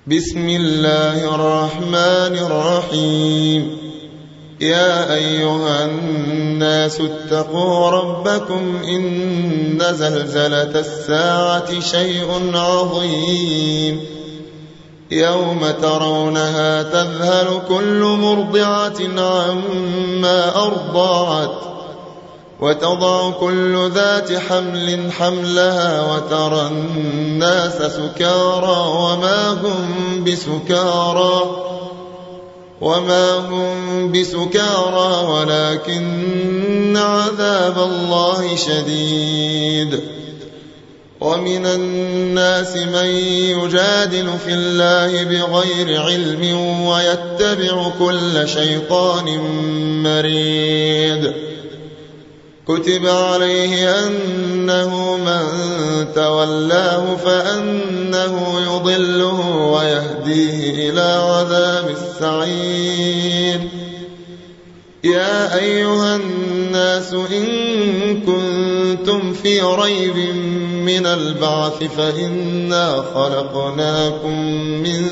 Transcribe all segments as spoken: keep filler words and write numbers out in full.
بسم الله الرحمن الرحيم يا أيها الناس اتقوا ربكم إن زلزلة الساعة شيء عظيم يوم ترونها تذهل كل مرضعة عما أرضعت وتضع كل ذات حمل حملها وترى الناس سكارى وما هم بسكارى وما هم بسكارى ولكن عذاب الله شديد. ومن الناس من يجادل في الله بغير علم ويتبع كل شيطان مريد. كتب عليه أنه من تولاه فأنه يضله ويهديه إلى عذاب السعير. يا أيها الناس إن كنتم في ريب من البعث فإنا خلقناكم من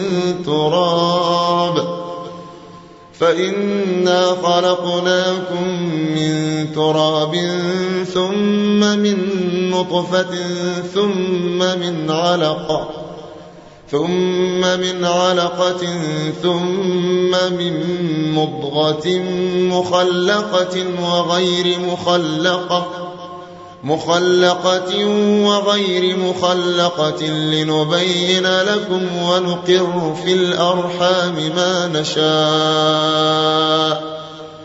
تراب فإنا خلقناكم من تراب ثم من نطفة ثم من علقة ثم من علقة ثم من مضغة مخلقة وغير مخلقة مخلقة وغير مخلقة لنبين لكم ونقر في الأرحام ما نشاء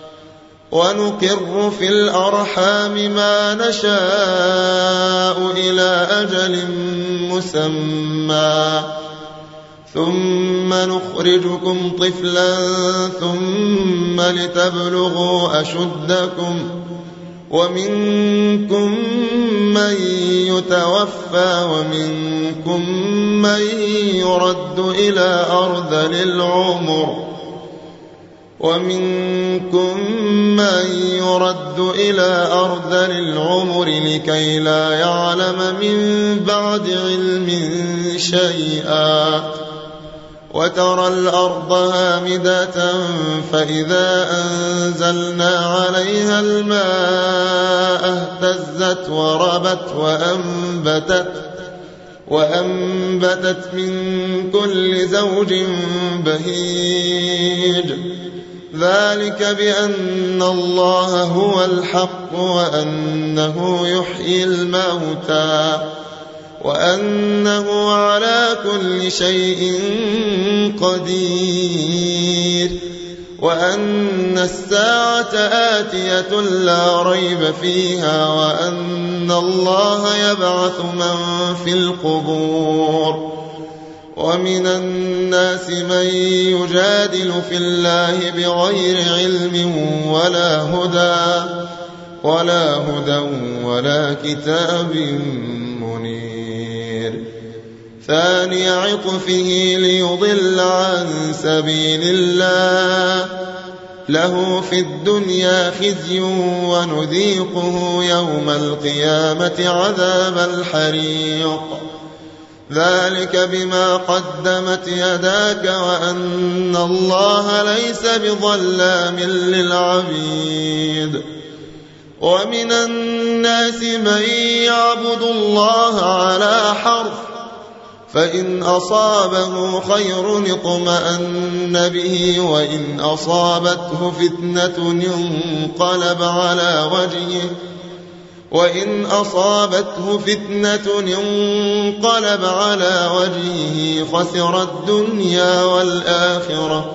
ونقر في الأرحام ما نشاء إلى أجل مسمى ثم نخرجكم طفلا ثم لتبلغوا أشدكم ومنكم من يتوفى ومنكم من يرد إلى أرذل العمر ومنكم من يرد إلى أرذل العمر لكي لا يعلم من بعد علم شيئا. وترى الأرض هامدة فإذا أنزلنا عليها الماء اهتزت وربت وأنبتت وأنبتت من كل زوج بهيج. ذلك بأن الله هو الحق وأنه يحيي الموتى وأنه على كل شيء قدير وأن الساعة آتية لا ريب فيها وأن الله يبعث من في القبور. ومن الناس من يجادل في الله بغير علم ولا هدى ولا هدى ولا كتاب منير. ثاني عطفه ليضل عن سبيل الله له في الدنيا خزي ونذيقه يوم القيامة عذاب الحريق. ذلك بما قدمت يداك وأن الله ليس بظلام للعبيد. ومن الناس من يعبد الله على حرف فإن أصابه خير اطمأن به وإن أصابته فتنة انقلب على وجهه وإن أصابته فتنة انقلب على وجهه خسر الدنيا والآخرة.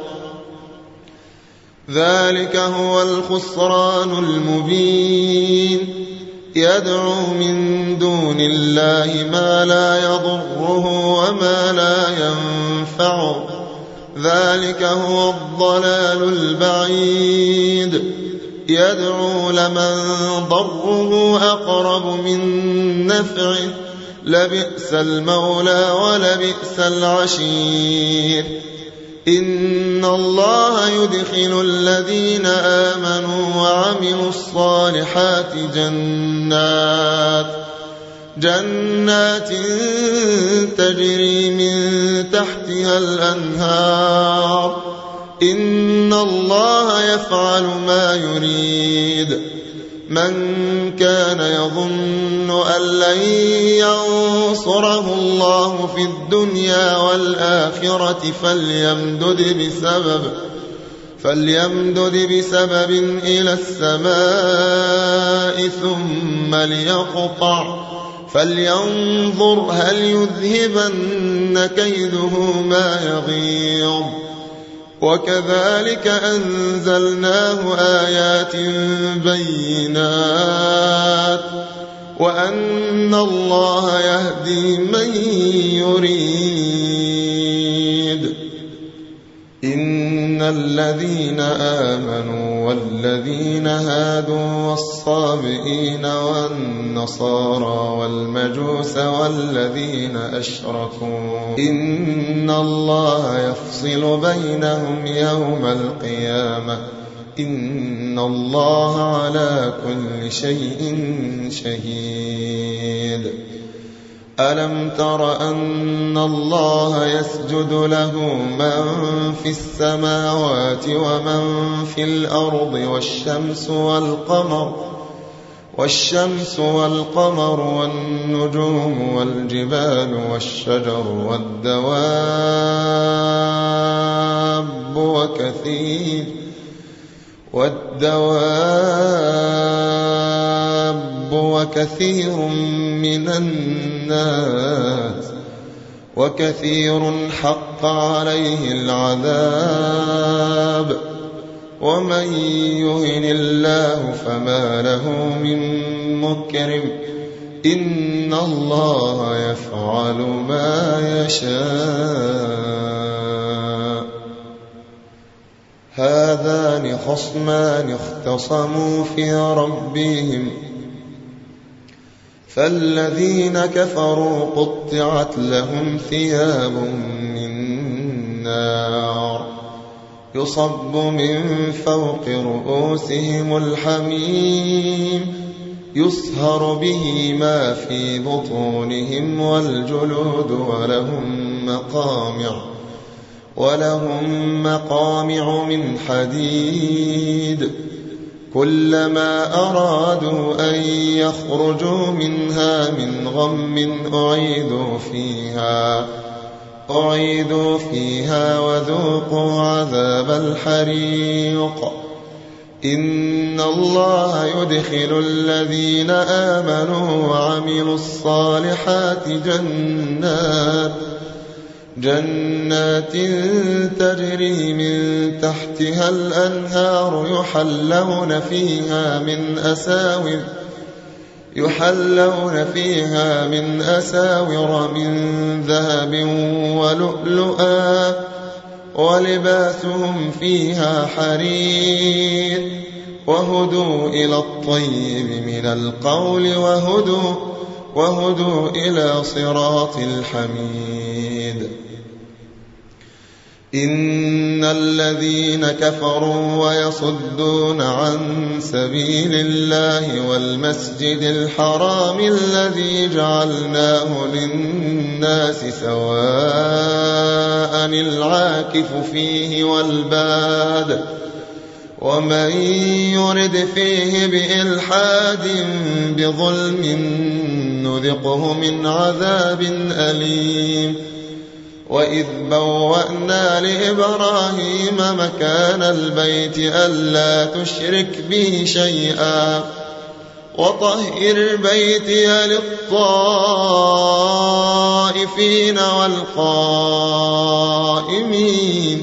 ذلك هو الخسران المبين. يدعو من دون الله ما لا يضره وما لا ينفعه. ذلك هو الضلال البعيد. يدعو لمن ضره أقرب من نفعه لبئس المولى ولبئس العشير. إن الله يدخل الذين آمنوا وعملوا الصالحات جنات جنات تجري من تحتها الأنهار إن الله يفعل ما يريد من كان يظن أن لن ينصره الله في الدنيا والآخرة فليمدد بسبب فليمدد بسبب إلى السماء ثم ليقطع فلينظر هل يذهبن كيده ما يغيظ وكذلك أنزلناه آيات بينات وأن الله يهدي من يريد إن الذين آمنوا والذين هادوا والصابئين والنصارى والمجوس والذين أشركوا إن الله يفصل بينهم يوم القيامة إن الله على كل شيء شهيد ألم تر أن الله يسجد له من في السماوات ومن في الأرض والشمس والقمر والشمس والقمر والنجوم والجبال والشجر والدواب وكثير والدواب وكثير من الناس وكثير حق عليه العذاب ومن يهن الله فما له من مكرم إن الله يفعل ما يشاء هذان خصمان اختصموا في ربهم فالذين كفروا قطعت لهم ثياب من نار يصب من فوق رؤوسهم الحميم يصهر به ما في بطونهم والجلود ولهم مقامع ولهم مقامع من حديد كلما أرادوا أن يخرجوا منها من غم أعيدوا فيها أعيدوا فيها وذوقوا عذاب الحريق إن الله يدخل الذين آمنوا وعملوا الصالحات جنات جنات تجري من تحتها الأنهار يحلون فيها من أساور يحلون فيها من أساور من ذهب ولؤلؤا ولباسهم فيها حرير وهدوا إلى الطيب من القول وهدوا وهدوا إلى صراط الحميد إن الذين كفروا ويصدون عن سبيل الله والمسجد الحرام الذي جعلناه للناس سواء العاكف فيه والباد ومن يرد فيه بإلحاد بظلم نذقه من عذاب أليم وإذ بوأنا لإبراهيم مكان البيت ألا تشرك بي شيئا وطهر بيتي للطائفين والقائمين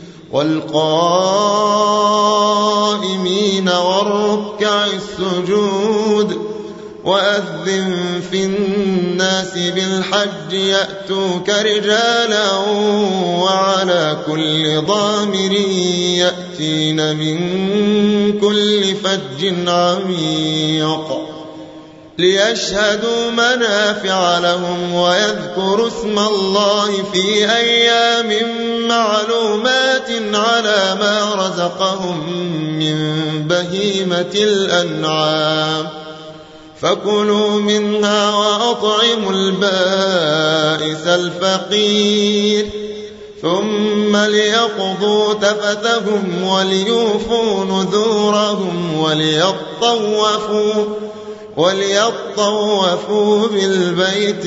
والقائمين والركع السجود وأذن في الناس بالحج يأتوك رجالا وعلى كل ضامر يأتين من كل فج عميق ليشهدوا منافع لهم ويذكروا اسم الله في أيام معلومات على ما رزقهم من بهيمة الأنعام فكلوا منها وأطعموا البائس الفقير ثم ليقضوا تفثهم وليوفوا نذورهم وليطوفوا وليطوفوا بالبيت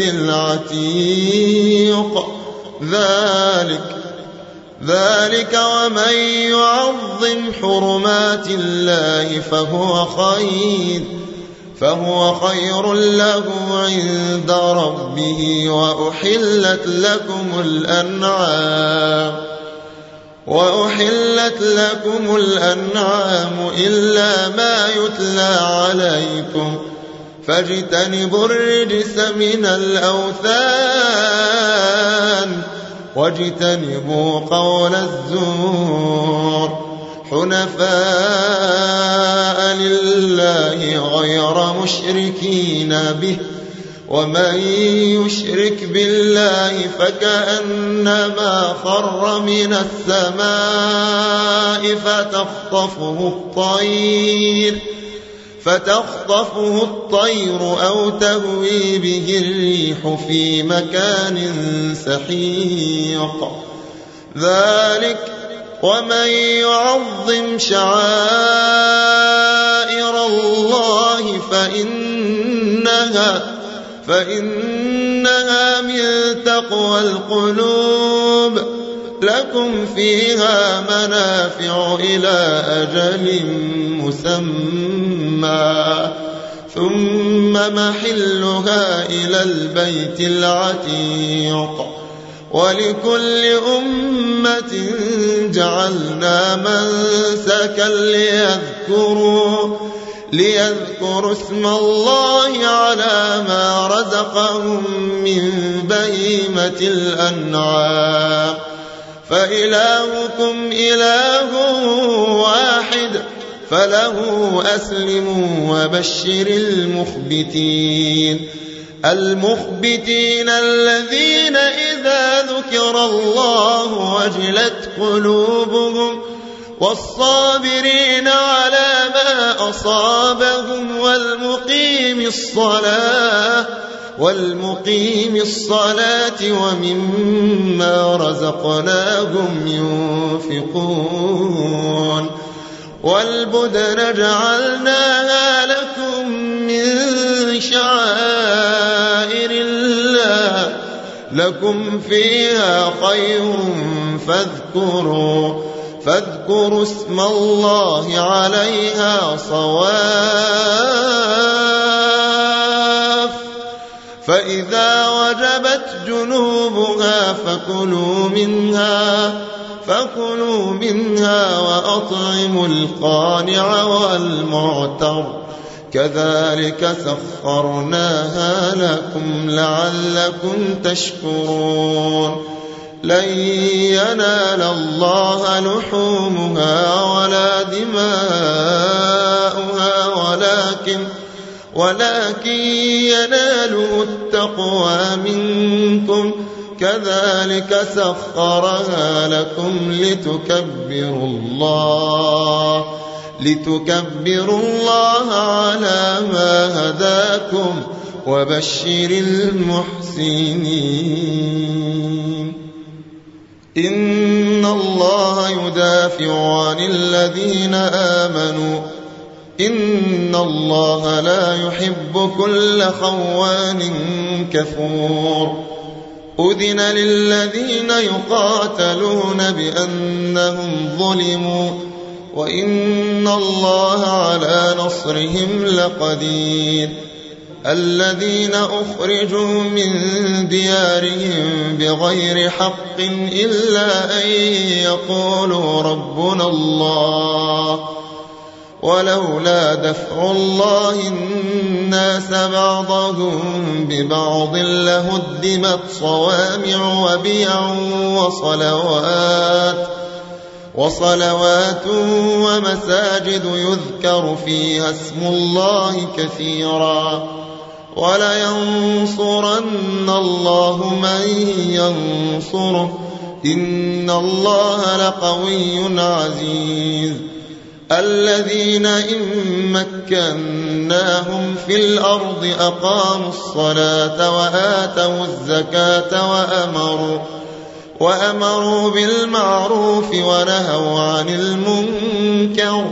العتيق ذلك ذلك ومن يعظم حرمات الله فهو خير فهو خير له عند ربه وأحلت لكم الأنعام وأحلت لكم الأنعام إلا ما يتلى عليكم فاجتنبوا الرجس من الأوثان واجتنبوا قول الزور حنفاء لله غير مشركين به ومن يشرك بالله فكأنما خر من السماء فتخطفه الطير فتخطفه الطير أو تهوي به الريح في مكان سحيق ذلك ومن يعظم شعائر الله فإنها فإنها من تقوى القلوب لكم فيها منافع إلى أجل مسمى ثم محلها إلى البيت العتيق ولكل أمة جعلنا منسكا ليذكروا ليذكروا اسم الله على ما رزقهم من بهيمة الأنعام فإلهكم إله واحد فله أسلموا وبشر المخبتين المخبتين الذين إذا ذكر الله وجلت قلوبهم والصابرين على ما أصابهم والمقيم الصلاة والمقيم الصلاة ومما رزقناهم ينفقون والبدن جعلناها لكم من شعائر الله لكم فيها خير فاذكروا فاذكروا اسم الله عليها صواف فإذا وجبت جنوبها فكلوا منها فكلوا منها وأطعموا القانع والمعتر كذلك سخرناها لكم لعلكم تشكرون لن ينال الله لحومها ولا دماؤها ولكن ولكن يناله التقوى منكم كذلك سخرها لكم لتكبروا الله لتكبروا الله على ما هداكم وبشر المحسنين إن الله يدافع عن الذين آمنوا إن الله لا يحب كل خوان كفور أذن للذين يقاتلون بأنهم ظلموا وإن الله على نصرهم لقدير الذين أخرجوا من ديارهم بغير حق إلا أن يقولوا ربنا الله ولولا دفع الله الناس بعضهم ببعض لهدمت صوامع وبيع وصلوات وصلوات ومساجد يذكر فيها اسم الله كثيرا ولينصرن الله من ينصره إن الله لقوي عزيز الذين إن مكناهم في الأرض أقاموا الصلاة وآتوا الزكاة وأمروا, وأمروا بالمعروف ونهوا عن المنكر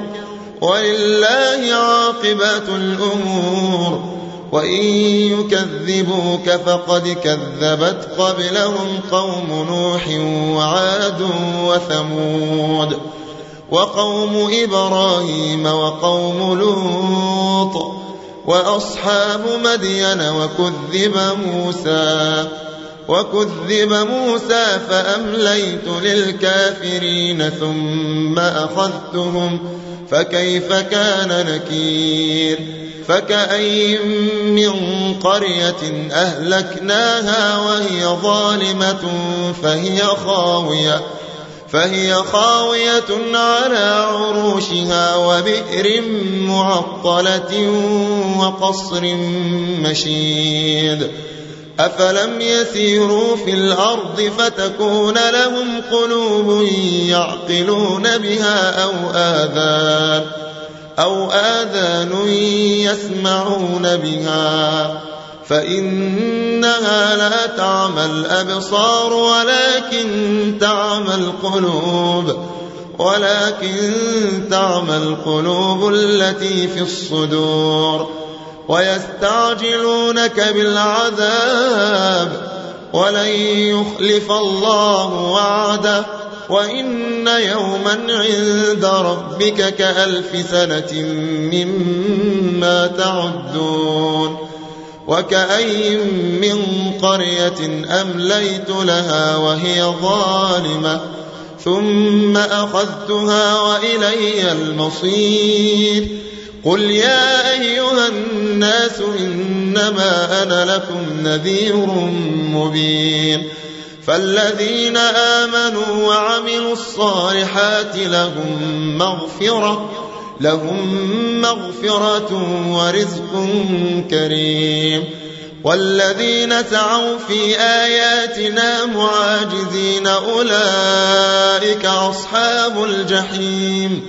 ولله عاقبة الأمور. وإن يكذبوك فقد كذبت قبلهم قوم نوح وعاد وثمود وقوم إبراهيم وقوم لوط وأصحاب مدين وكذب موسى وكذب موسى فأمليت للكافرين ثم أخذتهم فكيف كان نكير. فكأي من قرية أهلكناها وهي ظالمة فهي خاوية فهي خاوية على عروشها وبئر معطلة وقصر مشيد. أفلم يسيروا في الأرض فتكون لهم قلوب يعقلون بها أو آذان أو آذان يسمعون بها فإنها لا تعمى الأبصار ولكن تعمى القلوب ولكن تعمى القلوب التي في الصدور. ويستعجلونك بالعذاب ولن يخلف الله وعده وإن يوما عند ربك كألف سنة مما تعدون. وكأي من قرية أمليت لها وهي ظالمة ثم أخذتها وإلي المصير. قل يا أيها الناس إنما أنا لكم نذير مبين. فالذين آمنوا وعملوا الصالحات لهم مغفرة لهم مغفرة ورزق كريم. والذين سعوا في آياتنا معاجزين أولئك أصحاب الجحيم.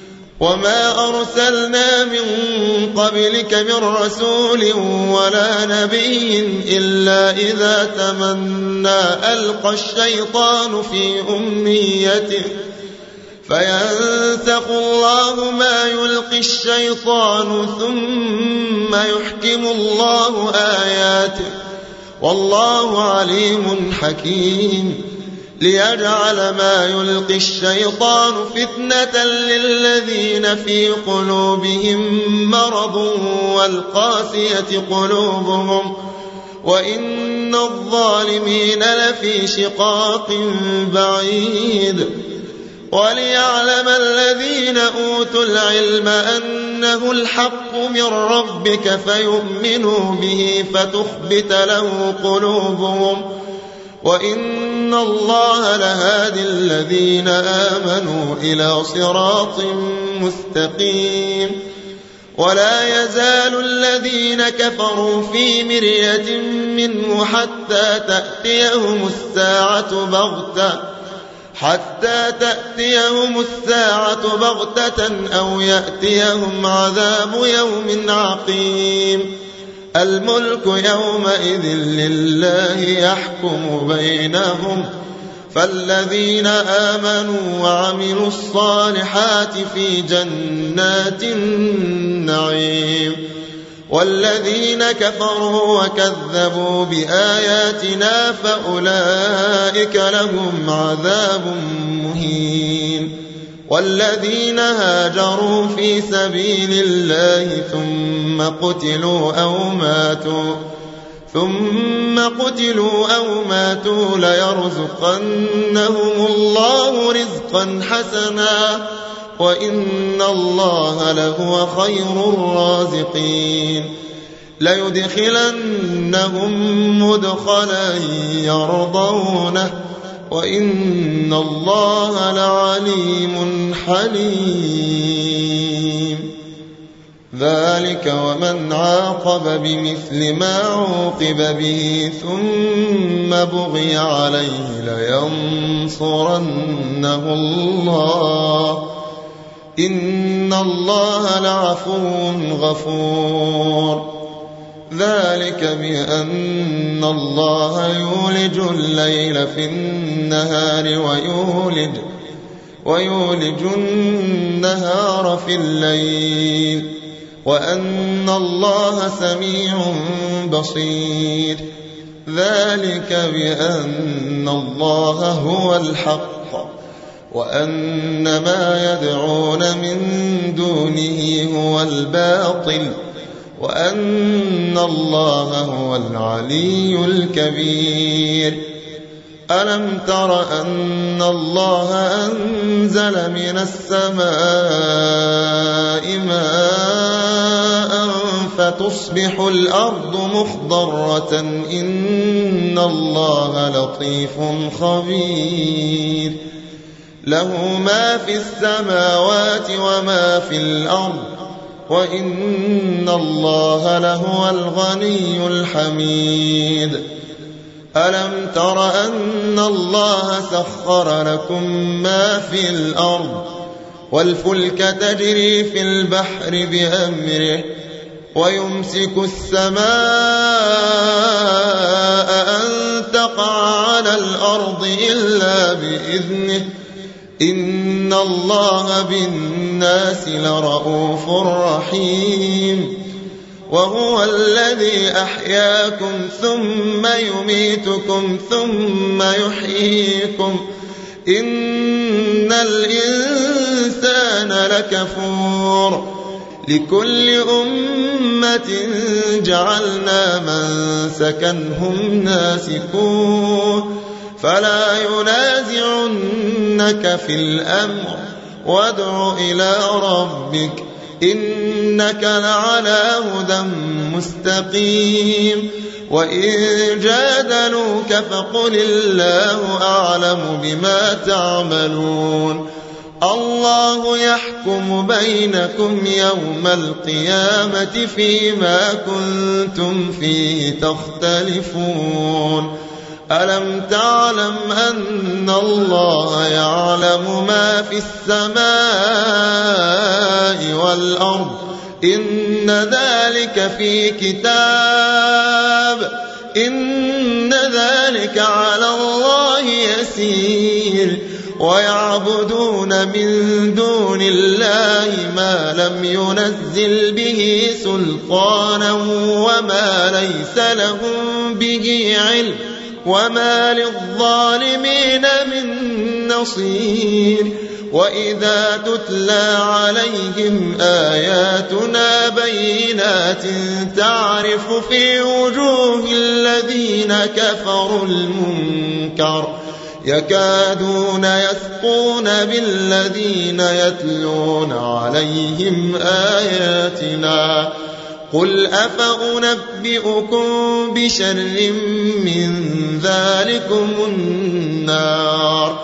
وما أرسلنا من قبلك من رسول ولا نبي إلا إذا تمنى ألقى الشيطان في أمنيته فينسخ الله ما يلقي الشيطان ثم يحكم الله آياته والله عليم حكيم. ليجعل ما يلقي الشيطان فتنة للذين في قلوبهم مرض والقاسية قلوبهم وإن الظالمين لفي شقاق بعيد. وليعلم الذين أوتوا العلم أنه الحق من ربك فيؤمنوا به فتخبت له قلوبهم وإن الله لهادي الذين آمنوا إلى صراط مستقيم. ولا يزال الذين كفروا في مرية منه حتى تأتيهم الساعة بغتة حتى تأتيهم الساعة بغتة أو يأتيهم عذاب يوم عقيم. الملك يومئذ لله يحكم بينهم. فالذين آمنوا وعملوا الصالحات في جنات النعيم والذين كفروا وكذبوا بآياتنا فأولئك لهم عذاب مهين. والذين هاجروا في سبيل الله ثم قتلوا أو ماتوا ثم قتلوا أو ماتوا ليرزقنهم الله رزقا حسنا وإن الله لهو خير الرازقين. ليدخلنهم مدخلا يرضونه وإن الله لعليم حليم. ذلك ومن عاقب بمثل ما عوقب به ثم بغي عليه لينصرنه الله إن الله لعفو غفور. ذلك بأن الله يولج الليل في النهار ويولج, ويولج النهار في الليل وأن الله سميع بصير. ذلك بأن الله هو الحق وأن ما يدعون من دونه هو الباطل وأن الله هو العلي الكبير. ألم تر أن الله أنزل من السماء ماء فتصبح الأرض مخضرة إن الله لطيف خبير. له ما في السماوات وما في الأرض وإن الله لهو الغني الحميد. ألم تر أن الله سخر لكم ما في الأرض والفلك تجري في البحر بأمره ويمسك السماء أن تقع على الأرض إلا بإذنه إن الله بالناس لرءوف رحيم. وهو الذي أحياكم ثم يميتكم ثم يحييكم إن الإنسان لكفور. لكل أمة جعلنا منسكا هم ناسكوه فلا ينازعنك في الأمر وادع إلى ربك إنك لعلى هدى مستقيم. وإن جادلوك فقل الله أعلم بما تعملون. الله يحكم بينكم يوم القيامة فيما كنتم فيه تختلفون. ألم تعلم أن الله يعلم ما في السماء والأرض إن ذلك في كتاب إن ذلك على الله يسير. ويعبدون من دون الله ما لم ينزل به سلطانا وما ليس لهم به علم وما للظالمين من نصير. وإذا تتلى عليهم آياتنا بينات تعرف في وجوه الذين كفروا المنكر يكادون يسقون بالذين يتلون عليهم آياتنا. قل أفأنبئكم بشر من ذلكم النار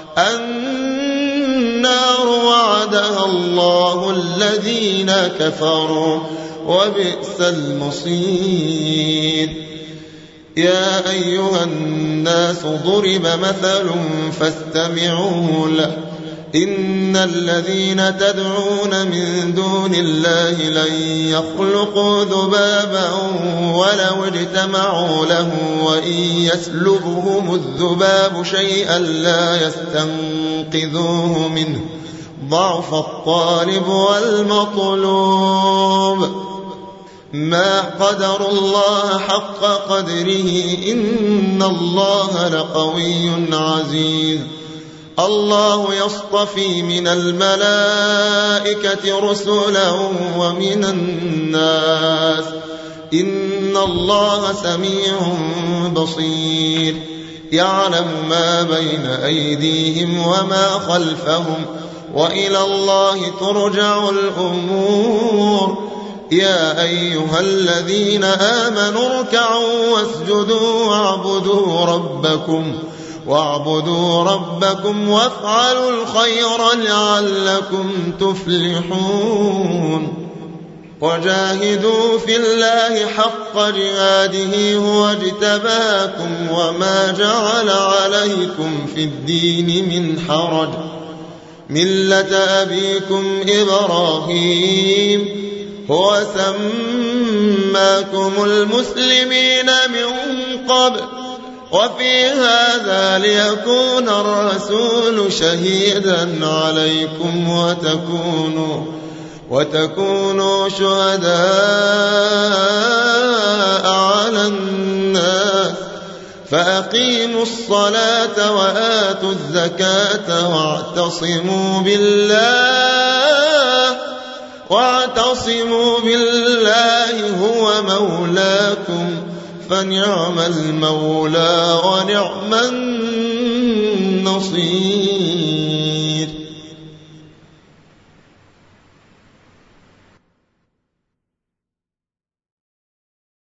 النار وعدها الله الذين كفروا وبئس المصير. يا أيها الناس ضرب مثل فاستمعوا له إن الذين تدعون من دون الله لن يخلقوا ذبابا ولو اجتمعوا له وإن يسلبهم الذباب شيئا لا يستنقذوه منه ضعف الطالب والمطلوب. ما قدر الله حق قدره إن الله لقوي عزيز. الله يصطفي من الملائكة رسلا ومن الناس إن الله سميع بصير. يعلم ما بين أيديهم وما خلفهم وإلى الله ترجع الأمور. يا أيها الذين آمنوا اركعوا واسجدوا واعبدوا ربكم واعبدوا ربكم وافعلوا الخير لعلكم تفلحون. وجاهدوا في الله حق جهاده هو اجتباكم وما جعل عليكم في الدين من حرج ملة أبيكم إبراهيم هو سماكم المسلمين من قبل وفي هذا ليكون الرسول شهيدا عليكم وتكونوا, وتكونوا شهداء على الناس فأقيموا الصلاة وآتوا الزكاة واعتصموا بالله واعتصموا بالله هو مولاكم فنعم المولى ونعم النصير.